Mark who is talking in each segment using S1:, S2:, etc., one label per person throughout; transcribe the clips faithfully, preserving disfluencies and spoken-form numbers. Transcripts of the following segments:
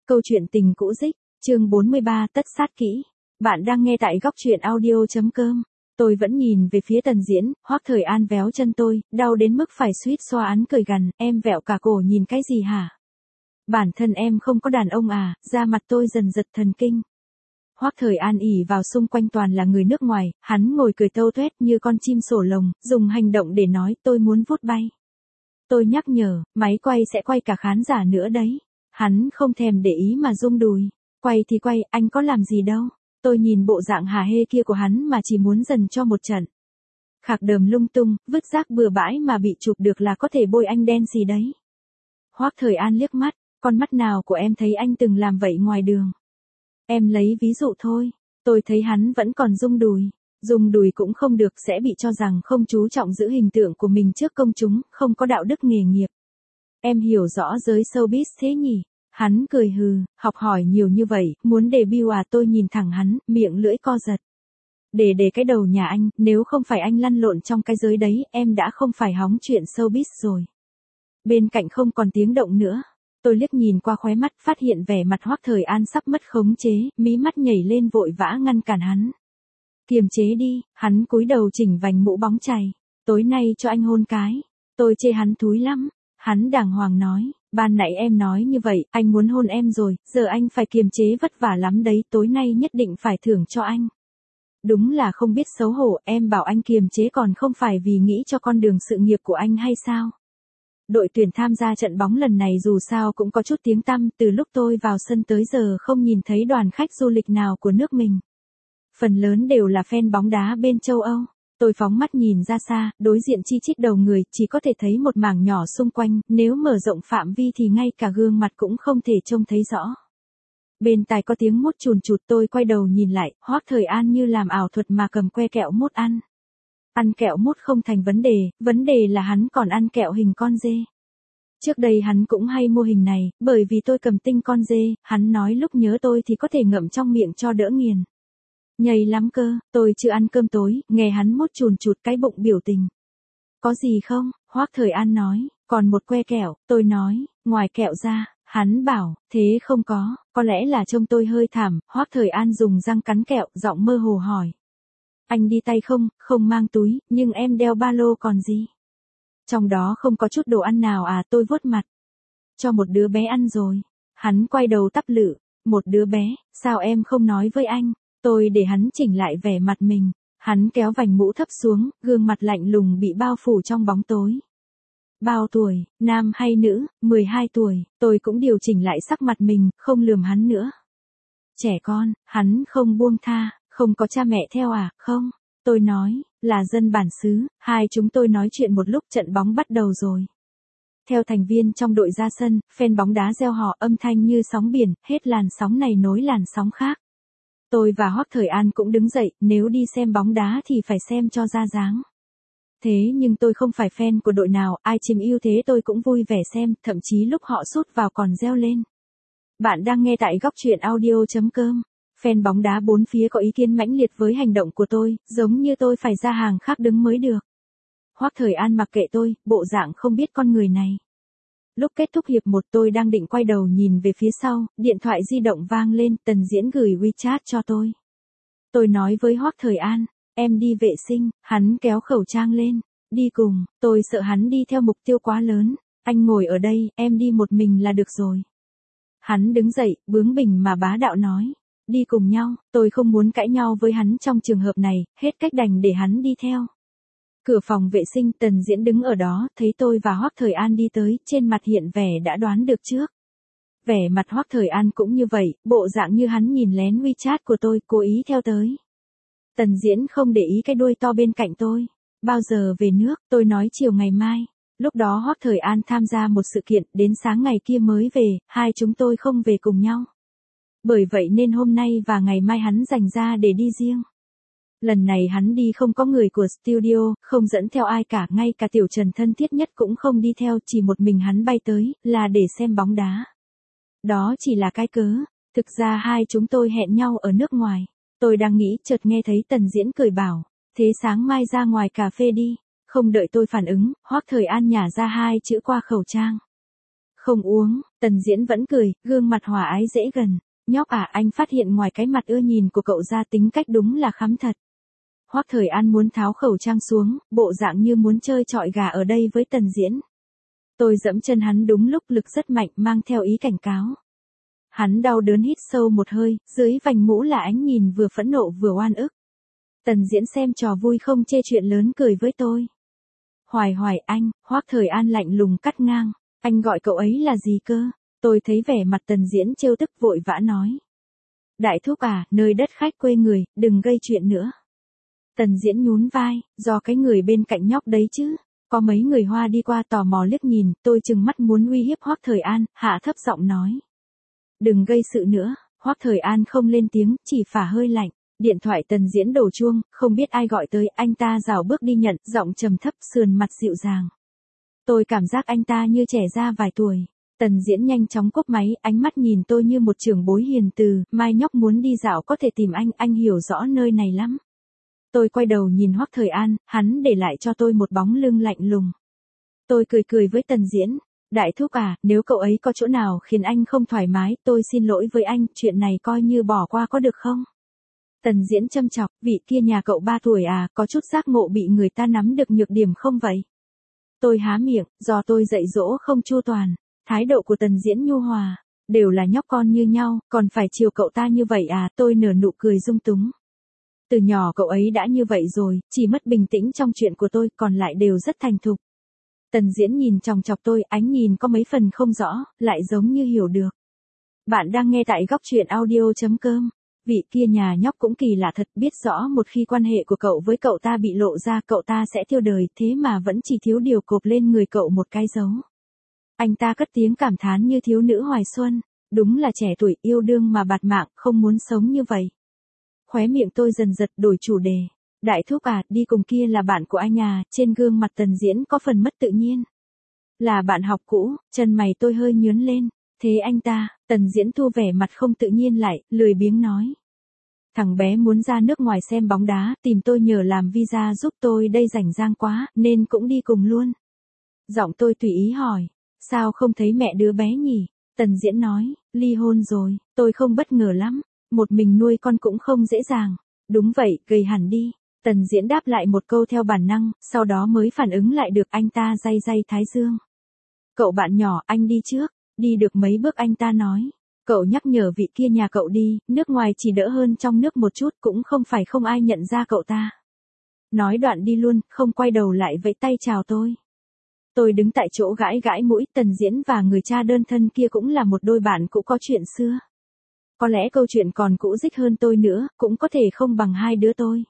S1: Câu chuyện tình cũ dích, chương bốn mươi ba tất sát kỹ. Bạn đang nghe tại góc truyện audio chấm com. Tôi vẫn nhìn về phía Tần Diễn, Hoắc Thời An véo chân tôi, đau đến mức phải suýt xoa án cười gằn, em vẹo cả cổ nhìn cái gì hả? Bản thân em không có đàn ông à, da mặt tôi dần giật thần kinh. Hoắc Thời An ỉ vào xung quanh toàn là người nước ngoài, hắn ngồi cười tâu tuét như con chim sổ lồng, dùng hành động để nói tôi muốn vút bay. Tôi nhắc nhở, máy quay sẽ quay cả khán giả nữa đấy. Hắn không thèm để ý mà rung đùi. Quay thì quay, anh có làm gì đâu. Tôi nhìn bộ dạng hả hê kia của hắn mà chỉ muốn dần cho một trận. Khạc đờm lung tung, vứt rác bừa bãi mà bị chụp được là có thể bôi anh đen gì đấy. Hoắc Thời An liếc mắt, con mắt nào của em thấy anh từng làm vậy ngoài đường. Em lấy ví dụ thôi. Tôi thấy hắn vẫn còn rung đùi. Dùng đùi cũng không được, sẽ bị cho rằng không chú trọng giữ hình tượng của mình trước công chúng, không có đạo đức nghề nghiệp. Em hiểu rõ giới showbiz thế nhỉ? Hắn cười hừ, học hỏi nhiều như vậy, muốn debut à? Tôi nhìn thẳng hắn, miệng lưỡi co giật. Để để cái đầu nhà anh, nếu không phải anh lăn lộn trong cái giới đấy, em đã không phải hóng chuyện showbiz rồi. Bên cạnh không còn tiếng động nữa. Tôi liếc nhìn qua khóe mắt, phát hiện vẻ mặt Hoắc Thời An sắp mất khống chế, mí mắt nhảy lên vội vã ngăn cản hắn. Kiềm chế đi, hắn cúi đầu chỉnh vành mũ bóng chày. Tối nay cho anh hôn cái. Tôi chê hắn thúi lắm. Hắn đàng hoàng nói, ban nãy em nói như vậy, anh muốn hôn em rồi, giờ anh phải kiềm chế vất vả lắm đấy, tối nay nhất định phải thưởng cho anh. Đúng là không biết xấu hổ, em bảo anh kiềm chế còn không phải vì nghĩ cho con đường sự nghiệp của anh hay sao? Đội tuyển tham gia trận bóng lần này dù sao cũng có chút tiếng tăm, từ lúc tôi vào sân tới giờ không nhìn thấy đoàn khách du lịch nào của nước mình. Phần lớn đều là fan bóng đá bên châu Âu. Tôi phóng mắt nhìn ra xa, đối diện chi chít đầu người, chỉ có thể thấy một mảng nhỏ xung quanh, nếu mở rộng phạm vi thì ngay cả gương mặt cũng không thể trông thấy rõ. Bên tai có tiếng mút chùn chụt, tôi quay đầu nhìn lại, Hoắc Thời An như làm ảo thuật mà cầm que kẹo mút ăn. Ăn kẹo mút không thành vấn đề, vấn đề là hắn còn ăn kẹo hình con dê. Trước đây hắn cũng hay mua hình này, bởi vì tôi cầm tinh con dê, hắn nói lúc nhớ tôi thì có thể ngậm trong miệng cho đỡ nghiền. Nhầy lắm cơ, tôi chưa ăn cơm tối, nghe hắn mút chùn chụt cái bụng biểu tình. Có gì không? Hoắc Thời An nói, còn một que kẹo, tôi nói, ngoài kẹo ra, hắn bảo, thế không có, có lẽ là trông tôi hơi thảm, Hoắc Thời An dùng răng cắn kẹo, giọng mơ hồ hỏi. Anh đi tay không, không mang túi, nhưng em đeo ba lô còn gì? Trong đó không có chút đồ ăn nào à? Tôi vuốt mặt. Cho một đứa bé ăn rồi. Hắn quay đầu tắp lự, một đứa bé, sao em không nói với anh? Tôi để hắn chỉnh lại vẻ mặt mình. Hắn kéo vành mũ thấp xuống, gương mặt lạnh lùng bị bao phủ trong bóng tối. Bao tuổi, nam hay nữ? mười hai tuổi, tôi cũng điều chỉnh lại sắc mặt mình, không lườm hắn nữa. Trẻ con, hắn không buông tha, không có cha mẹ theo à? Không, tôi nói, là dân bản xứ. Hai chúng tôi nói chuyện một lúc, trận bóng bắt đầu rồi. Theo thành viên trong đội ra sân, fan bóng đá reo hò, âm thanh như sóng biển, hết làn sóng này nối làn sóng khác. Tôi và Hoắc Thời An cũng đứng dậy, nếu đi xem bóng đá thì phải xem cho ra dáng. Thế nhưng tôi không phải fan của đội nào, ai chiếm ưu thế tôi cũng vui vẻ xem, thậm chí lúc họ sút vào còn reo lên. Bạn đang nghe tại góc truyện audio chấm com. Fan bóng đá bốn phía có ý kiến mãnh liệt với hành động của tôi, giống như tôi phải ra hàng khác đứng mới được. Hoắc Thời An mặc kệ tôi, bộ dạng không biết con người này. Lúc kết thúc hiệp một tôi đang định quay đầu nhìn về phía sau, điện thoại di động vang lên, Tần Diễn gửi WeChat cho tôi. Tôi nói với Hoắc Thời An, em đi vệ sinh, hắn kéo khẩu trang lên, đi cùng, tôi sợ hắn đi theo mục tiêu quá lớn, anh ngồi ở đây, em đi một mình là được rồi. Hắn đứng dậy, bướng bỉnh mà bá đạo nói, đi cùng nhau, tôi không muốn cãi nhau với hắn trong trường hợp này, hết cách đành để hắn đi theo. Cửa phòng vệ sinh, Tần Diễn đứng ở đó, thấy tôi và Hoắc Thời An đi tới, trên mặt hiện vẻ đã đoán được trước. Vẻ mặt Hoắc Thời An cũng như vậy, bộ dạng như hắn nhìn lén WeChat của tôi, cố ý theo tới. Tần Diễn không để ý cái đuôi to bên cạnh tôi. Bao giờ về nước? Tôi nói chiều ngày mai. Lúc đó Hoắc Thời An tham gia một sự kiện, đến sáng ngày kia mới về, hai chúng tôi không về cùng nhau. Bởi vậy nên hôm nay và ngày mai hắn dành ra để đi riêng. Lần này hắn đi không có người của studio, không dẫn theo ai cả, ngay cả Tiểu Trần thân thiết nhất cũng không đi theo, chỉ một mình hắn bay tới, là để xem bóng đá. Đó chỉ là cái cớ, thực ra hai chúng tôi hẹn nhau ở nước ngoài. Tôi đang nghĩ, chợt nghe thấy Tần Diễn cười bảo, thế sáng mai ra ngoài cà phê đi. Không đợi tôi phản ứng, Hoắc Thời An nhả ra hai chữ qua khẩu trang. Không uống, Tần Diễn vẫn cười, gương mặt hòa ái dễ gần. Nhóc à, anh phát hiện ngoài cái mặt ưa nhìn của cậu ra tính cách đúng là khắm thật. Hoắc Thời An muốn tháo khẩu trang xuống, bộ dạng như muốn chơi trọi gà ở đây với Tần Diễn. Tôi dẫm chân hắn đúng lúc, lực rất mạnh, mang theo ý cảnh cáo. Hắn đau đớn hít sâu một hơi, dưới vành mũ là ánh nhìn vừa phẫn nộ vừa oan ức. Tần Diễn xem trò vui không chê chuyện lớn, cười với tôi. Hoài Hoài anh, Hoắc Thời An lạnh lùng cắt ngang. Anh gọi cậu ấy là gì cơ? Tôi thấy vẻ mặt Tần Diễn trêu tức, vội vã nói. Đại thúc à, nơi đất khách quê người, đừng gây chuyện nữa. Tần Diễn nhún vai, do cái người bên cạnh nhóc đấy chứ. Có mấy người Hoa đi qua tò mò liếc nhìn, tôi trừng mắt muốn uy hiếp Hoắc Thời An, hạ thấp giọng nói. Đừng gây sự nữa. Hoắc Thời An không lên tiếng, chỉ phả hơi lạnh. Điện thoại Tần Diễn đổ chuông, không biết ai gọi tới, anh ta rảo bước đi nhận, giọng trầm thấp, sườn mặt dịu dàng. Tôi cảm giác anh ta như trẻ ra vài tuổi. Tần Diễn nhanh chóng cúp máy, ánh mắt nhìn tôi như một trưởng bối hiền từ, mai nhóc muốn đi dạo có thể tìm anh, anh hiểu rõ nơi này lắm. Tôi quay đầu nhìn Hoắc Thời An, hắn để lại cho tôi một bóng lưng lạnh lùng. Tôi cười cười với Tần Diễn. Đại thúc à, nếu cậu ấy có chỗ nào khiến anh không thoải mái, tôi xin lỗi với anh, chuyện này coi như bỏ qua có được không? Tần Diễn châm chọc, vị kia nhà cậu ba tuổi à, có chút giác ngộ bị người ta nắm được nhược điểm không vậy? Tôi há miệng, do tôi dạy dỗ không chu toàn. Thái độ của Tần Diễn nhu hòa, đều là nhóc con như nhau, còn phải chiều cậu ta như vậy à, tôi nở nụ cười dung túng. Từ nhỏ cậu ấy đã như vậy rồi, chỉ mất bình tĩnh trong chuyện của tôi, còn lại đều rất thành thục. Tần Diễn nhìn chòng chọc tôi, ánh nhìn có mấy phần không rõ, lại giống như hiểu được. Bạn đang nghe tại góc truyện audio chấm com. Vị kia nhà nhóc cũng kỳ lạ thật, biết rõ một khi quan hệ của cậu với cậu ta bị lộ ra cậu ta sẽ tiêu đời, thế mà vẫn chỉ thiếu điều cộp lên người cậu một cái dấu. Anh ta cất tiếng cảm thán như thiếu nữ hoài xuân, đúng là trẻ tuổi yêu đương mà bạt mạng, không muốn sống như vậy. Khóe miệng tôi dần giật, đổi chủ đề. Đại thúc à, đi cùng kia là bạn của anh à, trên gương mặt Tần Diễn có phần mất tự nhiên. Là bạn học cũ, chân mày tôi hơi nhướng lên. Thế anh ta, Tần Diễn thu vẻ mặt không tự nhiên lại, lười biếng nói. Thằng bé muốn ra nước ngoài xem bóng đá, tìm tôi nhờ làm visa giúp tôi đây rảnh rang quá, nên cũng đi cùng luôn. Giọng tôi tùy ý hỏi, sao không thấy mẹ đứa bé nhỉ? Tần Diễn nói, ly hôn rồi, tôi không bất ngờ lắm, một mình nuôi con cũng không dễ dàng. Đúng vậy, gầy hẳn đi. Tần Diễn đáp lại một câu theo bản năng, sau đó mới phản ứng lại được, anh ta day day thái dương. Cậu bạn nhỏ, anh đi trước. Đi được mấy bước anh ta nói. Cậu nhắc nhở vị kia nhà cậu đi, nước ngoài chỉ đỡ hơn trong nước một chút, cũng không phải không ai nhận ra cậu ta. Nói đoạn đi luôn, không quay đầu lại vẫy tay chào tôi. Tôi đứng tại chỗ gãi gãi mũi, Tần Diễn và người cha đơn thân kia cũng là một đôi bạn cũ có chuyện xưa. Có lẽ câu chuyện còn cũ dích hơn tôi nữa, cũng có thể không bằng hai đứa tôi.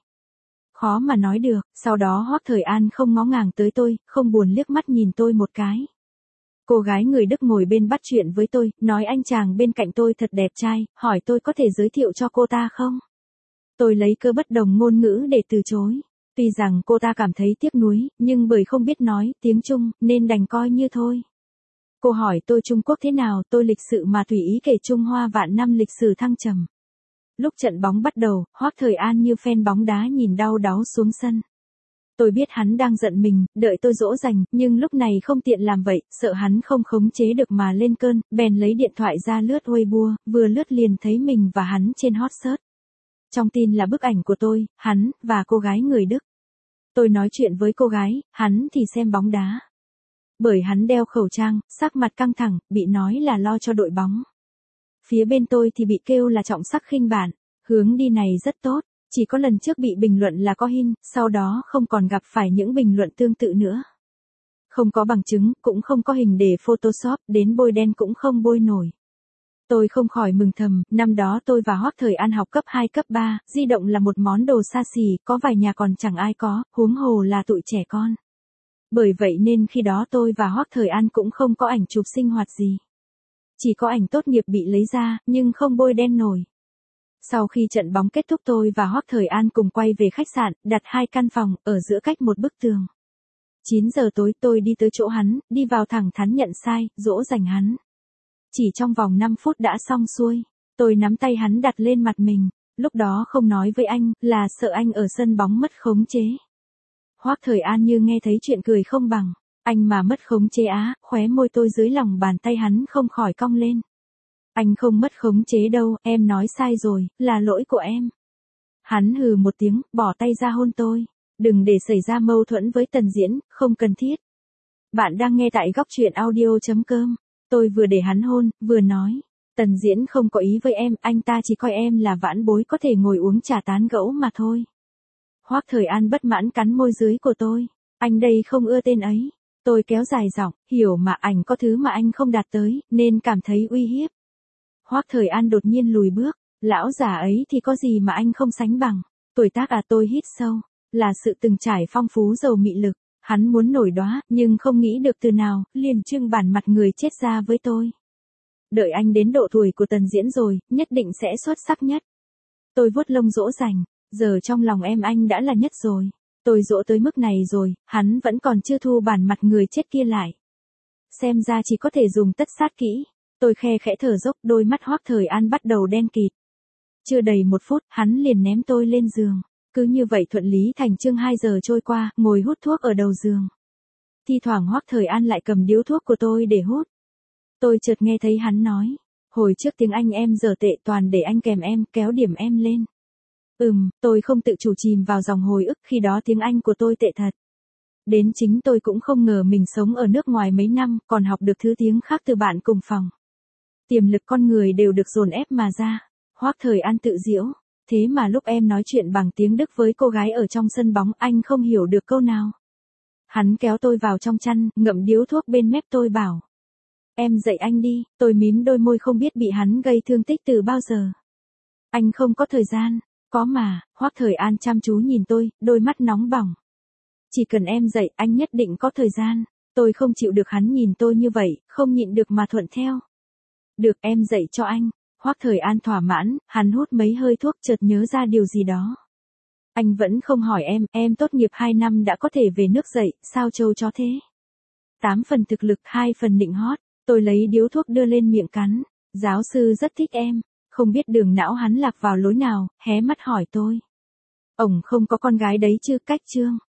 S1: Khó mà nói được, sau đó Hoắc Thời An không ngó ngàng tới tôi, không buồn liếc mắt nhìn tôi một cái. Cô gái người Đức ngồi bên bắt chuyện với tôi, nói anh chàng bên cạnh tôi thật đẹp trai, hỏi tôi có thể giới thiệu cho cô ta không? Tôi lấy cơ bất đồng ngôn ngữ để từ chối. Tuy rằng cô ta cảm thấy tiếc nuối, nhưng bởi không biết nói tiếng Trung, nên đành coi như thôi. Cô hỏi tôi Trung Quốc thế nào, tôi lịch sự mà tùy ý kể Trung Hoa vạn năm lịch sử thăng trầm. Lúc trận bóng bắt đầu, Hoắc Thời An như fan bóng đá nhìn đau đáu xuống sân. Tôi biết hắn đang giận mình, đợi tôi dỗ dành, nhưng lúc này không tiện làm vậy, sợ hắn không khống chế được mà lên cơn, bèn lấy điện thoại ra lướt Weibo, vừa lướt liền thấy mình và hắn trên hot search. Trong tin là bức ảnh của tôi, hắn, và cô gái người Đức. Tôi nói chuyện với cô gái, hắn thì xem bóng đá. Bởi hắn đeo khẩu trang, sắc mặt căng thẳng, bị nói là lo cho đội bóng. Phía bên tôi thì bị kêu là trọng sắc khinh bạn, hướng đi này rất tốt. Chỉ có lần trước bị bình luận là có hin, sau đó không còn gặp phải những bình luận tương tự nữa. Không có bằng chứng, cũng không có hình để Photoshop, đến bôi đen cũng không bôi nổi. Tôi không khỏi mừng thầm, năm đó tôi và Hoắc Thời An học cấp hai cấp ba, di động là một món đồ xa xỉ, có vài nhà còn chẳng ai có, huống hồ là tụi trẻ con. Bởi vậy nên khi đó tôi và Hoắc Thời An cũng không có ảnh chụp sinh hoạt gì. Chỉ có ảnh tốt nghiệp bị lấy ra, nhưng không bôi đen nổi. Sau khi trận bóng kết thúc tôi và Hoắc Thời An cùng quay về khách sạn, đặt hai căn phòng, ở giữa cách một bức tường. chín giờ tối tôi đi tới chỗ hắn, đi vào thẳng thắn nhận sai, dỗ dành hắn. Chỉ trong vòng năm phút đã xong xuôi, tôi nắm tay hắn đặt lên mặt mình, lúc đó không nói với anh, là sợ anh ở sân bóng mất khống chế. Hoắc Thời An như nghe thấy chuyện cười không bằng. Anh mà mất khống chế á, khóe môi tôi dưới lòng bàn tay hắn không khỏi cong lên. Anh không mất khống chế đâu, em nói sai rồi, là lỗi của em. Hắn hừ một tiếng, bỏ tay ra hôn tôi. Đừng để xảy ra mâu thuẫn với Tần Diễn, không cần thiết. Bạn đang nghe tại góc truyện audio.com. Tôi vừa để hắn hôn, vừa nói. Tần Diễn không có ý với em, anh ta chỉ coi em là vãn bối có thể ngồi uống trà tán gẫu mà thôi. Hoắc Thời An bất mãn cắn môi dưới của tôi. Anh đây không ưa tên ấy. Tôi kéo dài giọng, hiểu mà ảnh có thứ mà anh không đạt tới, nên cảm thấy uy hiếp. Hoắc Thời An đột nhiên lùi bước. Lão già ấy thì có gì mà anh không sánh bằng. Tuổi tác à, tôi hít sâu. Là sự từng trải phong phú giàu mị lực. Hắn muốn nổi đóa, nhưng không nghĩ được từ nào, liền trưng bản mặt người chết ra với tôi. Đợi anh đến độ tuổi của Tần Diễn rồi, nhất định sẽ xuất sắc nhất. Tôi vuốt lông dỗ dành, giờ trong lòng em anh đã là nhất rồi. Tôi dỗ tới mức này rồi, hắn vẫn còn chưa thu bản mặt người chết kia lại. Xem ra chỉ có thể dùng tất sát kỹ. Tôi khe khẽ thở dốc, đôi mắt Hoắc Thời An bắt đầu đen kịt. Chưa đầy một phút, hắn liền ném tôi lên giường. Cứ như vậy thuận lý thành chương hai giờ trôi qua, ngồi hút thuốc ở đầu giường. Thi thoảng Hoắc Thời An lại cầm điếu thuốc của tôi để hút. Tôi chợt nghe thấy hắn nói. Hồi trước tiếng Anh em dở tệ, toàn để anh kèm em, kéo điểm em lên. Ừm, tôi không tự chủ chìm vào dòng hồi ức, khi đó tiếng Anh của tôi tệ thật. Đến chính tôi cũng không ngờ mình sống ở nước ngoài mấy năm, còn học được thứ tiếng khác từ bạn cùng phòng. Tiềm lực con người đều được dồn ép mà ra. Hoắc Thời An tự giễu. Thế mà lúc em nói chuyện bằng tiếng Đức với cô gái ở trong sân bóng, anh không hiểu được câu nào. Hắn kéo tôi vào trong chăn, ngậm điếu thuốc bên mép tôi bảo. Em dạy anh đi. Tôi mím đôi môi không biết bị hắn gây thương tích từ bao giờ. Anh không có thời gian. Có mà. Hoắc Thời An chăm chú nhìn tôi, đôi mắt nóng bỏng. Chỉ cần em dạy, anh nhất định có thời gian. Tôi không chịu được hắn nhìn tôi như vậy, không nhịn được mà thuận theo. Được, em dạy cho anh. Hoắc Thời An thỏa mãn, hắn hút mấy hơi thuốc chợt nhớ ra điều gì đó. Anh vẫn không hỏi em, em tốt nghiệp hai năm đã có thể về nước dạy, sao trâu chó thế? Tám phần thực lực, hai phần nịnh hót. Tôi lấy điếu thuốc đưa lên miệng cắn. Giáo sư rất thích em. Không biết đường não hắn lạc vào lối nào, hé mắt hỏi tôi. Ổng không có con gái đấy chứ, cách chương.